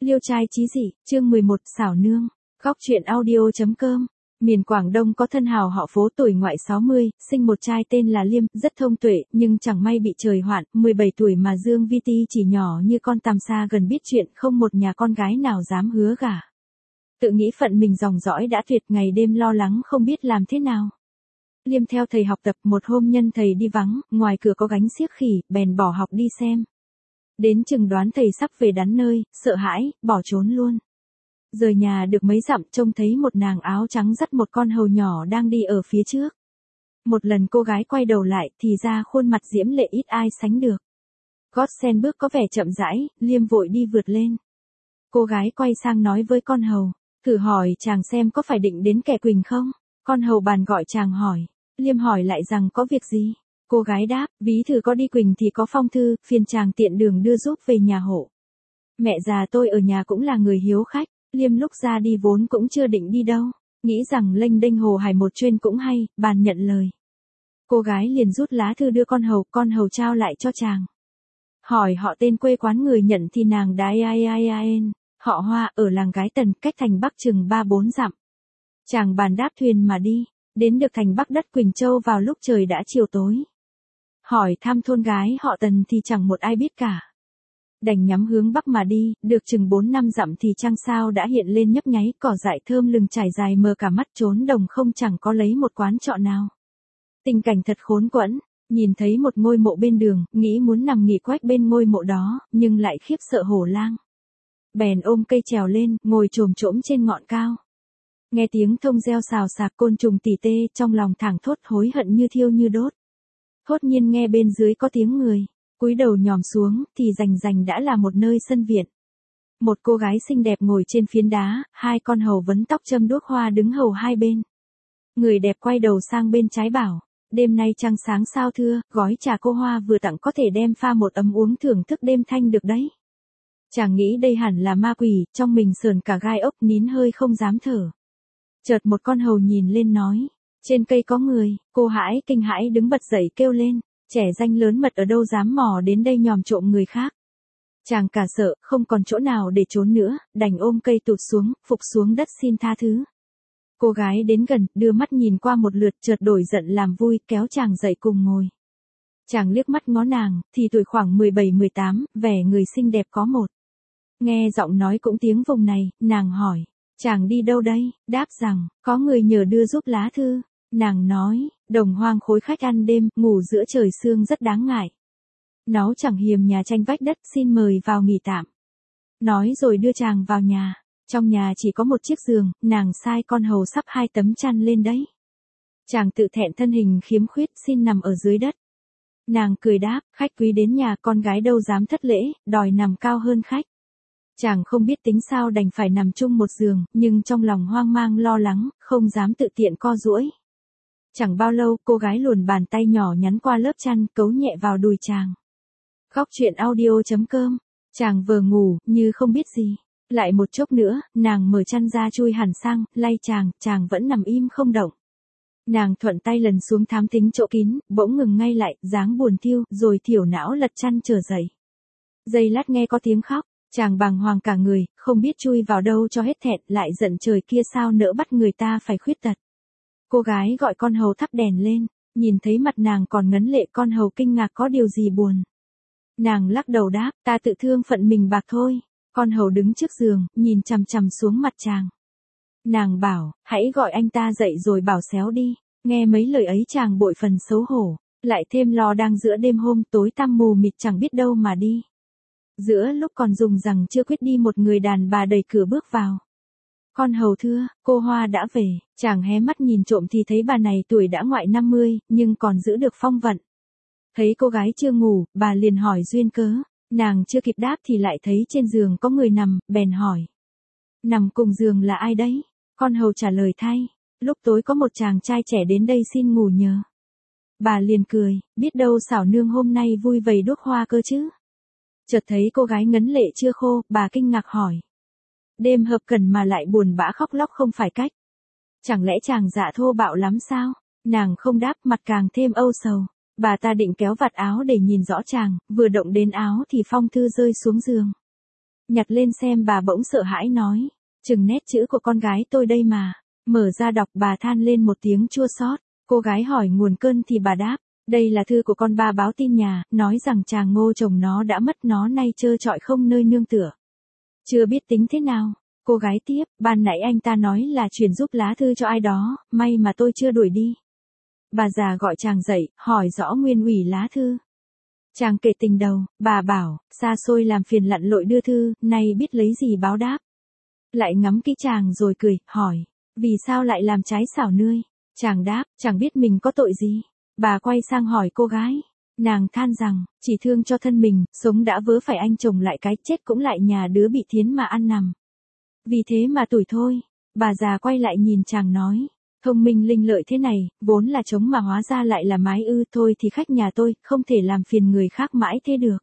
Liêu trai chí dị, chương 11, xảo nương. Góc truyện audio.com. Miền Quảng Đông có thân hào họ Phố tuổi ngoại 60, sinh một trai tên là Liêm, rất thông tuệ, nhưng chẳng may bị trời hoạn, 17 tuổi mà Dương Vi Ti chỉ nhỏ như con tằm xa gần biết chuyện, không một nhà con gái nào dám hứa gả. Tự nghĩ phận mình dòng dõi đã tuyệt, ngày đêm lo lắng không biết làm thế nào. Liêm theo thầy học tập, một hôm nhân thầy đi vắng, ngoài cửa có gánh xiếc khỉ, bèn bỏ học đi xem. Đến chừng đoán thầy sắp về đắn nơi, sợ hãi, bỏ trốn luôn. Rời nhà được mấy dặm trông thấy một nàng áo trắng dắt một con hầu nhỏ đang đi ở phía trước. Một lần cô gái quay đầu lại thì ra khuôn mặt diễm lệ ít ai sánh được. Gót sen bước có vẻ chậm rãi, Liêm vội đi vượt lên. Cô gái quay sang nói với con hầu, thử hỏi chàng xem có phải định đến Kẻ Quỳnh không? Con hầu bàn gọi chàng hỏi. Liêm hỏi lại rằng có việc gì? Cô gái đáp, ví thử có đi Quỳnh thì có phong thư, phiền chàng tiện đường đưa giúp về nhà hộ. Mẹ già tôi ở nhà cũng là người hiếu khách. Liêm lúc ra đi vốn cũng chưa định đi đâu, nghĩ rằng lênh đênh hồ hải một chuyên cũng hay, bàn nhận lời. Cô gái liền rút lá thư đưa con hầu trao lại cho chàng. Hỏi họ tên quê quán người nhận thì nàng đái ai, họ Hoa, ở làng Gái Tần, cách thành Bắc chừng 3-4 dặm. Chàng bàn đáp thuyền mà đi, đến được thành Bắc đất Quỳnh Châu vào lúc trời đã chiều tối. Hỏi thăm thôn gái họ Tần thì chẳng một ai biết cả. Đành nhắm hướng Bắc mà đi, được chừng 4-5 dặm thì trăng sao đã hiện lên nhấp nháy, cỏ dại thơm lừng trải dài mờ cả mắt, trốn đồng không chẳng có lấy một quán trọ nào. Tình cảnh thật khốn quẫn, nhìn thấy một ngôi mộ bên đường, nghĩ muốn nằm nghỉ quách bên ngôi mộ đó, nhưng lại khiếp sợ hổ lang. Bèn ôm cây trèo lên, ngồi chồm chỗm trên ngọn cao. Nghe tiếng thông reo xào xạc, côn trùng tỉ tê, trong lòng thảng thốt hối hận như thiêu như đốt. Thốt nhiên nghe bên dưới có tiếng người. Cúi đầu nhòm xuống, thì rành đã là một nơi sân viện. Một cô gái xinh đẹp ngồi trên phiến đá, hai con hầu vấn tóc châm đuốc hoa đứng hầu hai bên. Người đẹp quay đầu sang bên trái bảo, đêm nay trăng sáng sao thưa, gói trà cô Hoa vừa tặng có thể đem pha một ấm uống thưởng thức đêm thanh được đấy. Chàng nghĩ đây hẳn là ma quỷ, trong mình sờn cả gai ốc, nín hơi không dám thở. Chợt một con hầu nhìn lên nói, trên cây có người, cô kinh hãi đứng bật dậy kêu lên. Trẻ danh lớn mật ở đâu dám mò đến đây nhòm trộm người khác. Chàng cả sợ, không còn chỗ nào để trốn nữa, đành ôm cây tụt xuống, phục xuống đất xin tha thứ. Cô gái đến gần, đưa mắt nhìn qua một lượt, chợt đổi giận làm vui, kéo chàng dậy cùng ngồi. Chàng liếc mắt ngó nàng, thì tuổi khoảng 17-18, vẻ người xinh đẹp có một. Nghe giọng nói cũng tiếng vùng này, nàng hỏi, chàng đi đâu đây? Đáp rằng, có người nhờ đưa giúp lá thư. Nàng nói, đồng hoang khối khách ăn đêm, ngủ giữa trời sương rất đáng ngại. Nó chẳng hiềm nhà tranh vách đất, xin mời vào nghỉ tạm. Nói rồi đưa chàng vào nhà. Trong nhà chỉ có một chiếc giường, nàng sai con hầu sắp 2 tấm chăn lên đấy. Chàng tự thẹn thân hình khiếm khuyết, xin nằm ở dưới đất. Nàng cười đáp, khách quý đến nhà, con gái đâu dám thất lễ, đòi nằm cao hơn khách. Chàng không biết tính sao đành phải nằm chung một giường, nhưng trong lòng hoang mang lo lắng, không dám tự tiện co duỗi. Chẳng bao lâu, cô gái luồn bàn tay nhỏ nhắn qua lớp chăn, cấu nhẹ vào đùi chàng. Góc truyện audio.com. Chàng vừa ngủ, như không biết gì. Lại một chốc nữa, nàng mở chăn ra chui hẳn sang, lay chàng vẫn nằm im không động. Nàng thuận tay lần xuống thám thính chỗ kín, bỗng ngừng ngay lại, dáng buồn thiêu, rồi thiểu não lật chăn trở dậy. Giây lát nghe có tiếng khóc, chàng bàng hoàng cả người, không biết chui vào đâu cho hết thẹn, lại giận trời kia sao nỡ bắt người ta phải khuyết tật. Cô gái gọi con hầu thắp đèn lên, nhìn thấy mặt nàng còn ngấn lệ, con hầu kinh ngạc có điều gì buồn. Nàng lắc đầu đáp, ta tự thương phận mình bạc thôi. Con hầu đứng trước giường, nhìn chằm chằm xuống mặt chàng. Nàng bảo, hãy gọi anh ta dậy rồi bảo xéo đi. Nghe mấy lời ấy chàng bội phần xấu hổ, lại thêm lo đang giữa đêm hôm tối tăm mù mịt chẳng biết đâu mà đi. Giữa lúc còn dùng rằng chưa quyết đi, một người đàn bà đẩy cửa bước vào. Con hầu thưa, cô Hoa đã về. Chàng hé mắt nhìn trộm thì thấy bà này tuổi đã ngoại 50, nhưng còn giữ được phong vận. Thấy cô gái chưa ngủ, bà liền hỏi duyên cớ. Nàng chưa kịp đáp thì lại thấy trên giường có người nằm, bèn hỏi. Nằm cùng giường là ai đấy? Con hầu trả lời thay. Lúc tối có một chàng trai trẻ đến đây xin ngủ nhờ. Bà liền cười, biết đâu xảo nương hôm nay vui vầy đuốc hoa cơ chứ. Chợt thấy cô gái ngấn lệ chưa khô, bà kinh ngạc hỏi. Đêm hợp cần mà lại buồn bã khóc lóc không phải cách. Chẳng lẽ chàng dạ thô bạo lắm sao? Nàng không đáp, mặt càng thêm âu sầu. Bà ta định kéo vạt áo để nhìn rõ chàng, vừa động đến áo thì phong thư rơi xuống giường. Nhặt lên xem bà bỗng sợ hãi nói. Chừng nét chữ của con gái tôi đây mà. Mở ra đọc bà than lên một tiếng chua xót. Cô gái hỏi nguồn cơn thì bà đáp. Đây là thư của con ba báo tin nhà, nói rằng chàng Ngô chồng nó đã mất, nó nay trơ trọi không nơi nương tựa. Chưa biết tính thế nào. Cô gái tiếp, ban nãy anh ta nói là chuyển giúp lá thư cho ai đó, may mà tôi chưa đuổi đi. Bà già gọi chàng dậy, hỏi rõ nguyên ủy lá thư. Chàng kể tình đầu, bà bảo, xa xôi làm phiền lặn lội đưa thư, nay biết lấy gì báo đáp. Lại ngắm kỹ chàng rồi cười, hỏi, vì sao lại làm trái xảo nươi? Chàng đáp, chẳng biết mình có tội gì. Bà quay sang hỏi cô gái. Nàng than rằng, chỉ thương cho thân mình, sống đã vớ phải anh chồng lại cái, chết cũng lại nhà đứa bị thiến mà ăn nằm. Vì thế mà tủi thôi. Bà già quay lại nhìn chàng nói. Thông minh linh lợi thế này, vốn là trống mà hóa ra lại là mái ư, thôi thì khách nhà tôi, không thể làm phiền người khác mãi thế được.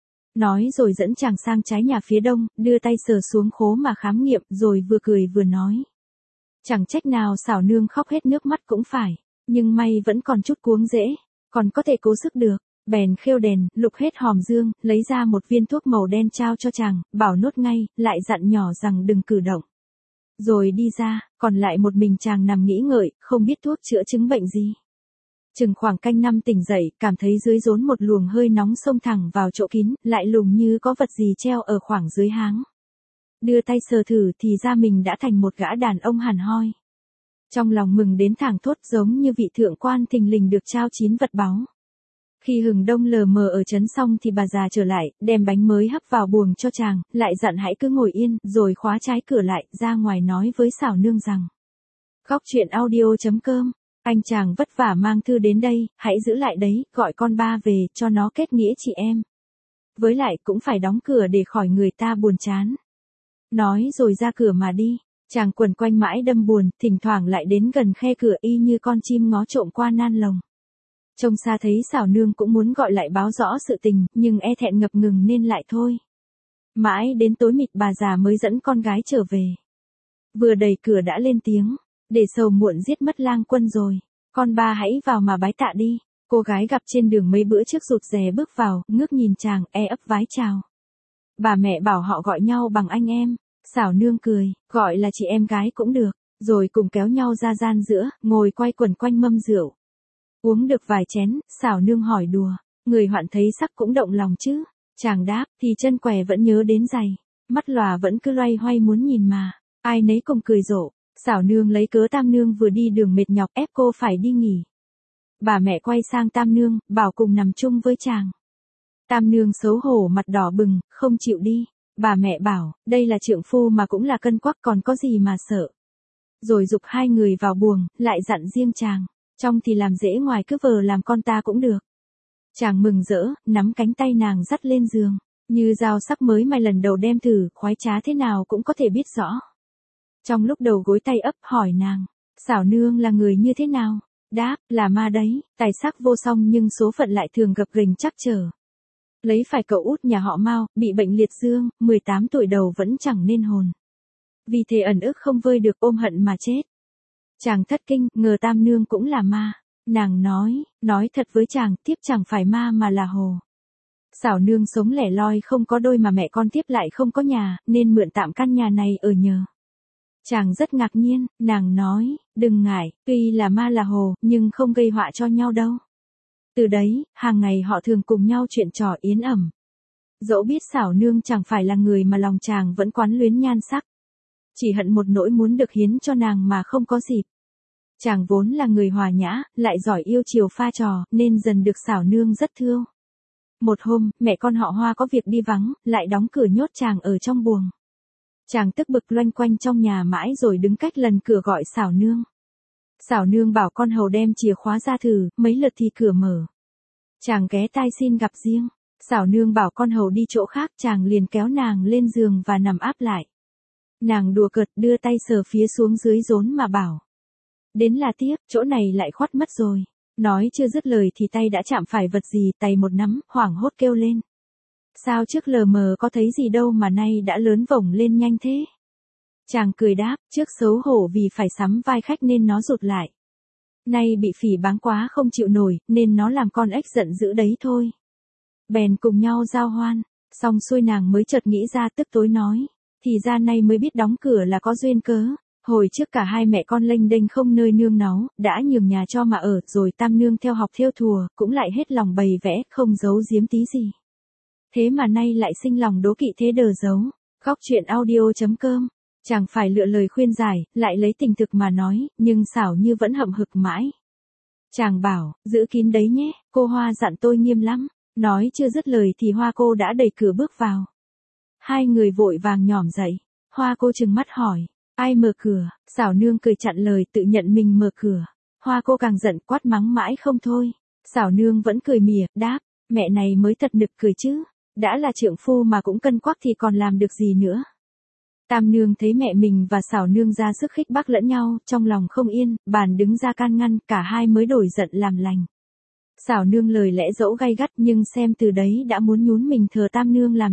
Nói rồi dẫn chàng sang trái nhà phía đông, đưa tay sờ xuống khố mà khám nghiệm, rồi vừa cười vừa nói. Chẳng trách nào xảo nương khóc hết nước mắt cũng phải, nhưng may vẫn còn chút cuống dễ, còn có thể cố sức được. Bèn khêu đèn, lục hết hòm dương, lấy ra một viên thuốc màu đen trao cho chàng, bảo nốt ngay, lại dặn nhỏ rằng đừng cử động. Rồi đi ra, còn lại một mình chàng nằm nghĩ ngợi, không biết thuốc chữa chứng bệnh gì. Chừng khoảng canh năm tỉnh dậy, cảm thấy dưới rốn một luồng hơi nóng xông thẳng vào chỗ kín, lại lùng như có vật gì treo ở khoảng dưới háng. Đưa tay sờ thử thì ra mình đã thành một gã đàn ông hẳn hoi. Trong lòng mừng đến thảng thốt, giống như vị thượng quan thình lình được trao 9 vật báu. Khi hừng đông lờ mờ ở trấn xong thì bà già trở lại, đem bánh mới hấp vào buồng cho chàng, lại dặn hãy cứ ngồi yên, rồi khóa trái cửa lại, ra ngoài nói với xảo nương rằng. Góc truyện audio.com, anh chàng vất vả mang thư đến đây, hãy giữ lại đấy, gọi con ba về, cho nó kết nghĩa chị em. Với lại cũng phải đóng cửa để khỏi người ta buồn chán. Nói rồi ra cửa mà đi, chàng quẩn quanh mãi đâm buồn, thỉnh thoảng lại đến gần khe cửa y như con chim ngó trộm qua nan lồng. Trông xa thấy xảo nương cũng muốn gọi lại báo rõ sự tình, nhưng e thẹn ngập ngừng nên lại thôi. Mãi đến tối mịt bà già mới dẫn con gái trở về. Vừa đẩy cửa đã lên tiếng, để sầu muộn giết mất lang quân rồi, con ba hãy vào mà bái tạ đi. Cô gái gặp trên đường mấy bữa trước rụt rè bước vào, ngước nhìn chàng, e ấp vái chào. Bà mẹ bảo họ gọi nhau bằng anh em, xảo nương cười, gọi là chị em gái cũng được, rồi cùng kéo nhau ra gian giữa, ngồi quay quần quanh mâm rượu. Uống được vài chén, xảo nương hỏi đùa, người hoạn thấy sắc cũng động lòng chứ. Chàng đáp, thì chân què vẫn nhớ đến giày, mắt lòa vẫn cứ loay hoay muốn nhìn mà, ai nấy cùng cười rộ. Xảo nương lấy cớ tam nương vừa đi đường mệt nhọc ép cô phải đi nghỉ. Bà mẹ quay sang tam nương, bảo cùng nằm chung với chàng. Tam nương xấu hổ mặt đỏ bừng, không chịu đi. Bà mẹ bảo, đây là trượng phu mà cũng là cân quắc, còn có gì mà sợ. Rồi giục hai người vào buồng, lại dặn riêng chàng. Trong thì làm dễ, ngoài cứ vờ làm con ta cũng được. Chàng mừng rỡ, nắm cánh tay nàng dắt lên giường. Như dao sắc mới mà lần đầu đem thử, khoái trá thế nào cũng có thể biết rõ. Trong lúc đầu gối tay ấp hỏi nàng, xảo nương là người như thế nào? Đáp, là ma đấy, tài sắc vô song nhưng số phận lại thường gập ghềnh trắc trở. Lấy phải cậu út nhà họ Mao, bị bệnh liệt dương, 18 tuổi đầu vẫn chẳng nên hồn. Vì thế ẩn ức không vơi được, ôm hận mà chết. Chàng thất kinh, ngờ tam nương cũng là ma. Nàng nói thật với chàng, tiếp chẳng phải ma mà là hồ. Xảo nương sống lẻ loi không có đôi mà mẹ con tiếp lại không có nhà, nên mượn tạm căn nhà này ở nhờ. Chàng rất ngạc nhiên, nàng nói, đừng ngại, tuy là ma là hồ, nhưng không gây họa cho nhau đâu. Từ đấy, hàng ngày họ thường cùng nhau chuyện trò yến ẩm. Dẫu biết xảo nương chẳng phải là người mà lòng chàng vẫn quán luyến nhan sắc. Chỉ hận một nỗi muốn được hiến cho nàng mà không có dịp. Chàng vốn là người hòa nhã, lại giỏi yêu chiều pha trò, nên dần được xảo nương rất thương. Một hôm, mẹ con họ Hoa có việc đi vắng, lại đóng cửa nhốt chàng ở trong buồng. Chàng tức bực loanh quanh trong nhà mãi rồi đứng cách lần cửa gọi xảo nương. Xảo nương bảo con hầu đem chìa khóa ra thử, mấy lượt thì cửa mở. Chàng ghé tai xin gặp riêng. Xảo nương bảo con hầu đi chỗ khác, chàng liền kéo nàng lên giường và nằm áp lại. Nàng đùa cợt đưa tay sờ phía xuống dưới rốn mà bảo. Đến là tiếc, chỗ này lại khoắt mất rồi. Nói chưa dứt lời thì tay đã chạm phải vật gì, tay một nắm, hoảng hốt kêu lên. Sao trước lờ mờ có thấy gì đâu mà nay đã lớn vổng lên nhanh thế? Chàng cười đáp, trước xấu hổ vì phải sắm vai khách nên nó rụt lại. Nay bị phỉ báng quá không chịu nổi, nên nó làm con ếch giận dữ đấy thôi. Bèn cùng nhau giao hoan. Xong xuôi nàng mới chợt nghĩ ra, tức tối nói. Thì ra nay mới biết đóng cửa là có duyên cớ. Hồi trước cả hai mẹ con lênh đênh không nơi nương náu, đã nhường nhà cho mà ở, rồi tam nương theo học thêu thùa, cũng lại hết lòng bày vẽ, không giấu giếm tí gì. Thế mà nay lại sinh lòng đố kỵ thế đờ giấu. Góc truyện audio.com. Chàng phải lựa lời khuyên giải, lại lấy tình thực mà nói, nhưng xảo như vẫn hậm hực mãi. Chàng bảo, giữ kín đấy nhé, cô Hoa dặn tôi nghiêm lắm. Nói chưa dứt lời thì Hoa cô đã đẩy cửa bước vào. Hai người vội vàng nhỏm dậy. Hoa cô trừng mắt hỏi, ai mở cửa? Xảo nương cười chặn lời, tự nhận mình mở cửa. Hoa cô càng giận, quát mắng mãi không thôi. Xảo nương vẫn cười mỉa, đáp, mẹ này mới thật nực cười chứ. Đã là trượng phu mà cũng cân quắc thì còn làm được gì nữa. Tam nương thấy mẹ mình và xảo nương ra sức khích bác lẫn nhau, trong lòng không yên, bàn đứng ra can ngăn, cả hai mới đổi giận làm lành. Xảo nương lời lẽ dẫu gay gắt nhưng xem từ đấy đã muốn nhún mình thờ tam nương làm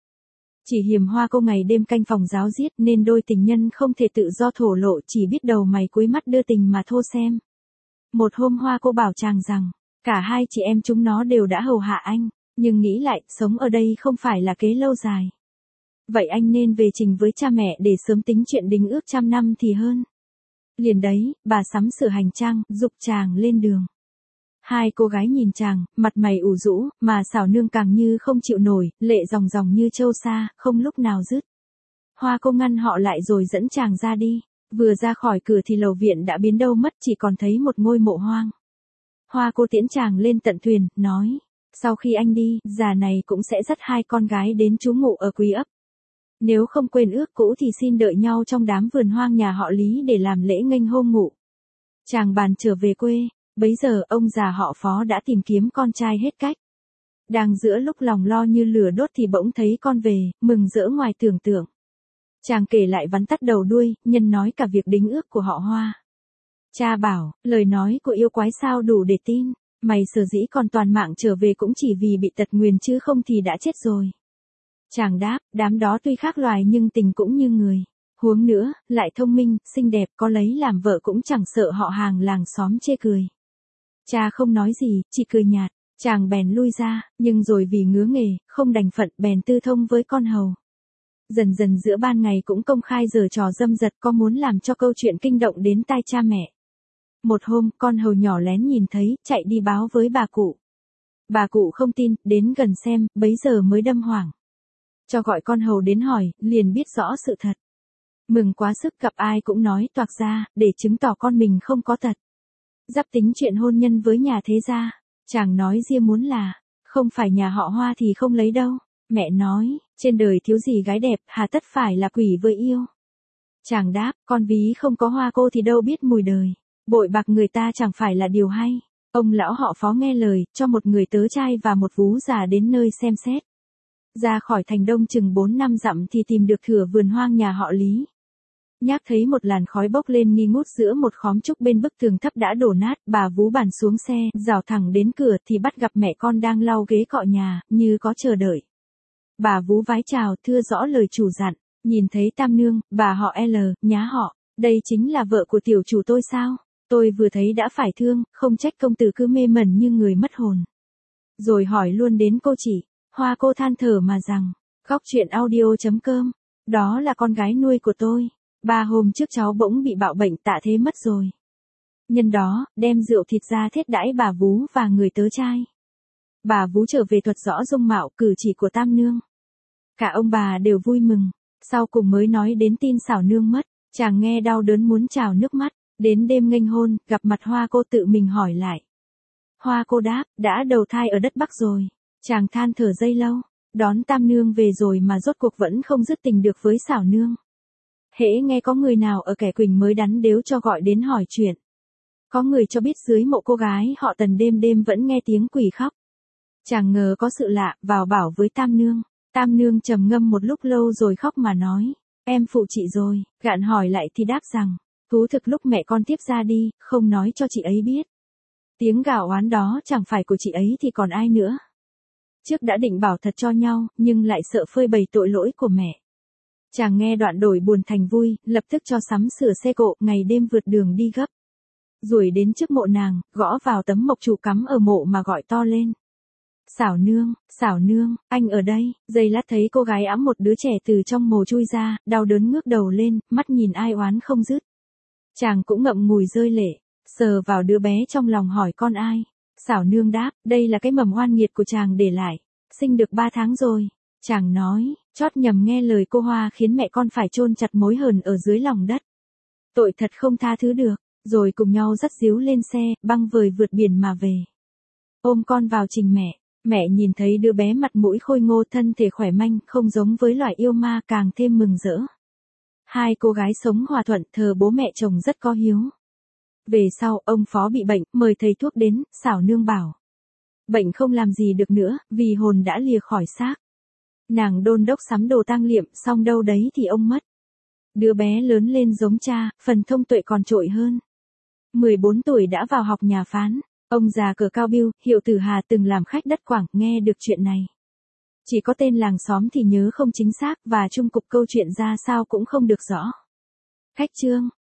chỉ hiềm Hoa cô ngày đêm canh phòng giáo giết nên đôi tình nhân không thể tự do thổ lộ, chỉ biết đầu mày cuối mắt đưa tình mà thô xem. Một hôm Hoa cô bảo chàng rằng, cả hai chị em chúng nó đều đã hầu hạ anh, nhưng nghĩ lại, sống ở đây không phải là kế lâu dài. Vậy anh nên về trình với cha mẹ để sớm tính chuyện đính ước 100 năm thì hơn. Liền đấy, bà sắm sửa hành trang, giục chàng lên đường. Hai cô gái nhìn chàng, mặt mày ủ rũ, mà xảo nương càng như không chịu nổi, lệ ròng ròng như trâu sa, không lúc nào dứt. Hoa cô ngăn họ lại rồi dẫn chàng ra đi. Vừa ra khỏi cửa thì lầu viện đã biến đâu mất, chỉ còn thấy một ngôi mộ hoang. Hoa cô tiễn chàng lên tận thuyền, nói, sau khi anh đi, già này cũng sẽ dắt hai con gái đến trú ngụ ở Quý ấp. Nếu không quên ước cũ thì xin đợi nhau trong đám vườn hoang nhà họ Lý để làm lễ nghênh hôn ngụ. Chàng bàn trở về quê, bấy giờ ông già họ Phó đã tìm kiếm con trai hết cách. Đang giữa lúc lòng lo như lửa đốt thì bỗng thấy con về, mừng rỡ ngoài tưởng tượng. Chàng kể lại vắn tắt đầu đuôi, nhân nói cả việc đính ước của họ Hoa. Cha bảo, lời nói của yêu quái sao đủ để tin, mày sở dĩ còn toàn mạng trở về cũng chỉ vì bị tật nguyền chứ không thì đã chết rồi. Chàng đáp, đám đó tuy khác loài nhưng tình cũng như người. Huống nữa, lại thông minh, xinh đẹp, có lấy làm vợ cũng chẳng sợ họ hàng làng xóm chê cười. Cha không nói gì, chỉ cười nhạt. Chàng bèn lui ra, nhưng rồi vì ngứa nghề, không đành phận bèn tư thông với con hầu. Dần dần giữa ban ngày cũng công khai giở trò dâm dật, có muốn làm cho câu chuyện kinh động đến tai cha mẹ. Một hôm, con hầu nhỏ lén nhìn thấy, chạy đi báo với bà cụ. Bà cụ không tin, đến gần xem, bấy giờ mới đâm hoảng. Cho gọi con hầu đến hỏi, liền biết rõ sự thật. Mừng quá sức, gặp ai cũng nói toạc ra, để chứng tỏ con mình không có tật. Giáp tính chuyện hôn nhân với nhà thế gia. Chàng nói riêng muốn là, không phải nhà họ Hoa thì không lấy đâu. Mẹ nói, trên đời thiếu gì gái đẹp, hà tất phải là quỷ với yêu. Chàng đáp, con ví không có Hoa cô thì đâu biết mùi đời. Bội bạc người ta chẳng phải là điều hay. Ông lão họ Phó nghe lời, cho một người tớ trai và một vú già đến nơi xem xét. Ra khỏi thành đông chừng 4-5 dặm thì tìm được thửa vườn hoang nhà họ Lý. Nhác thấy một làn khói bốc lên nghi ngút giữa một khóm trúc bên bức tường thấp đã đổ nát, bà vú bản xuống xe, rảo thẳng đến cửa thì bắt gặp mẹ con đang lau ghế cọ nhà, như có chờ đợi. Bà vú vái chào, thưa rõ lời chủ dặn, nhìn thấy tam nương, bà họ L, nhá họ, đây chính là vợ của tiểu chủ tôi sao? Tôi vừa thấy đã phải thương, không trách công tử cứ mê mẩn như người mất hồn. Rồi hỏi luôn đến cô chị. Hoa cô than thở mà rằng, góc truyện audio.com, đó là con gái nuôi của tôi. 3 hôm trước cháu bỗng bị bạo bệnh tạ thế mất rồi. Nhân đó, đem rượu thịt ra thiết đãi bà vú và người tớ trai. Bà vú trở về thuật rõ dung mạo cử chỉ của tam nương. Cả ông bà đều vui mừng, sau cùng mới nói đến tin xảo nương mất. Chàng nghe đau đớn muốn trào nước mắt, đến đêm nghênh hôn, gặp mặt Hoa cô tự mình hỏi lại. Hoa cô đáp, đã đầu thai ở đất Bắc rồi. Chàng than thở giây lâu, đón tam nương về rồi mà rốt cuộc vẫn không dứt tình được với xảo nương. Hễ nghe có người nào ở Kẻ Quỳnh mới đắn đếu cho gọi đến hỏi chuyện. Có người cho biết dưới mộ cô gái họ Tần đêm đêm vẫn nghe tiếng quỷ khóc. Chàng ngờ có sự lạ, vào bảo với tam nương. Tam nương trầm ngâm một lúc lâu rồi khóc mà nói, em phụ chị rồi. Gạn hỏi lại thì đáp rằng, thú thực lúc mẹ con tiếp ra đi, không nói cho chị ấy biết. Tiếng gào oán đó chẳng phải của chị ấy thì còn ai nữa. Trước đã định bảo thật cho nhau, nhưng lại sợ phơi bày tội lỗi của mẹ. Chàng nghe đoạn đổi buồn thành vui, lập tức cho sắm sửa xe cộ, ngày đêm vượt đường đi gấp. Rồi đến trước mộ nàng, gõ vào tấm mộc trụ cắm ở mộ mà gọi to lên. Xảo nương, anh ở đây, giây lát thấy cô gái ẵm một đứa trẻ từ trong mồ chui ra, đau đớn ngước đầu lên, mắt nhìn ai oán không dứt. Chàng cũng ngậm ngùi rơi lệ, sờ vào đứa bé trong lòng hỏi con ai. Xảo nương đáp, đây là cái mầm oan nghiệt của chàng để lại, sinh được 3 tháng rồi. Chàng nói, chót nhầm nghe lời cô Hoa khiến mẹ con phải chôn chặt mối hờn ở dưới lòng đất. Tội thật không tha thứ được, rồi cùng nhau dắt díu lên xe, băng vời vượt biển mà về. Ôm con vào trình mẹ nhìn thấy đứa bé mặt mũi khôi ngô thân thể khỏe manh, không giống với loài yêu ma càng thêm mừng rỡ. Hai cô gái sống hòa thuận thờ bố mẹ chồng rất có hiếu. Về sau, ông Phó bị bệnh, mời thầy thuốc đến, xảo nương bảo. Bệnh không làm gì được nữa, vì hồn đã lìa khỏi xác. Nàng đôn đốc sắm đồ tang liệm, xong đâu đấy thì ông mất. Đứa bé lớn lên giống cha, phần thông tuệ còn trội hơn. 14 tuổi đã vào học nhà phán. Ông già cờ cao biêu, hiệu tử Hà từng làm khách đất Quảng, nghe được chuyện này. Chỉ có tên làng xóm thì nhớ không chính xác và chung cục câu chuyện ra sao cũng không được rõ. Khách Trương,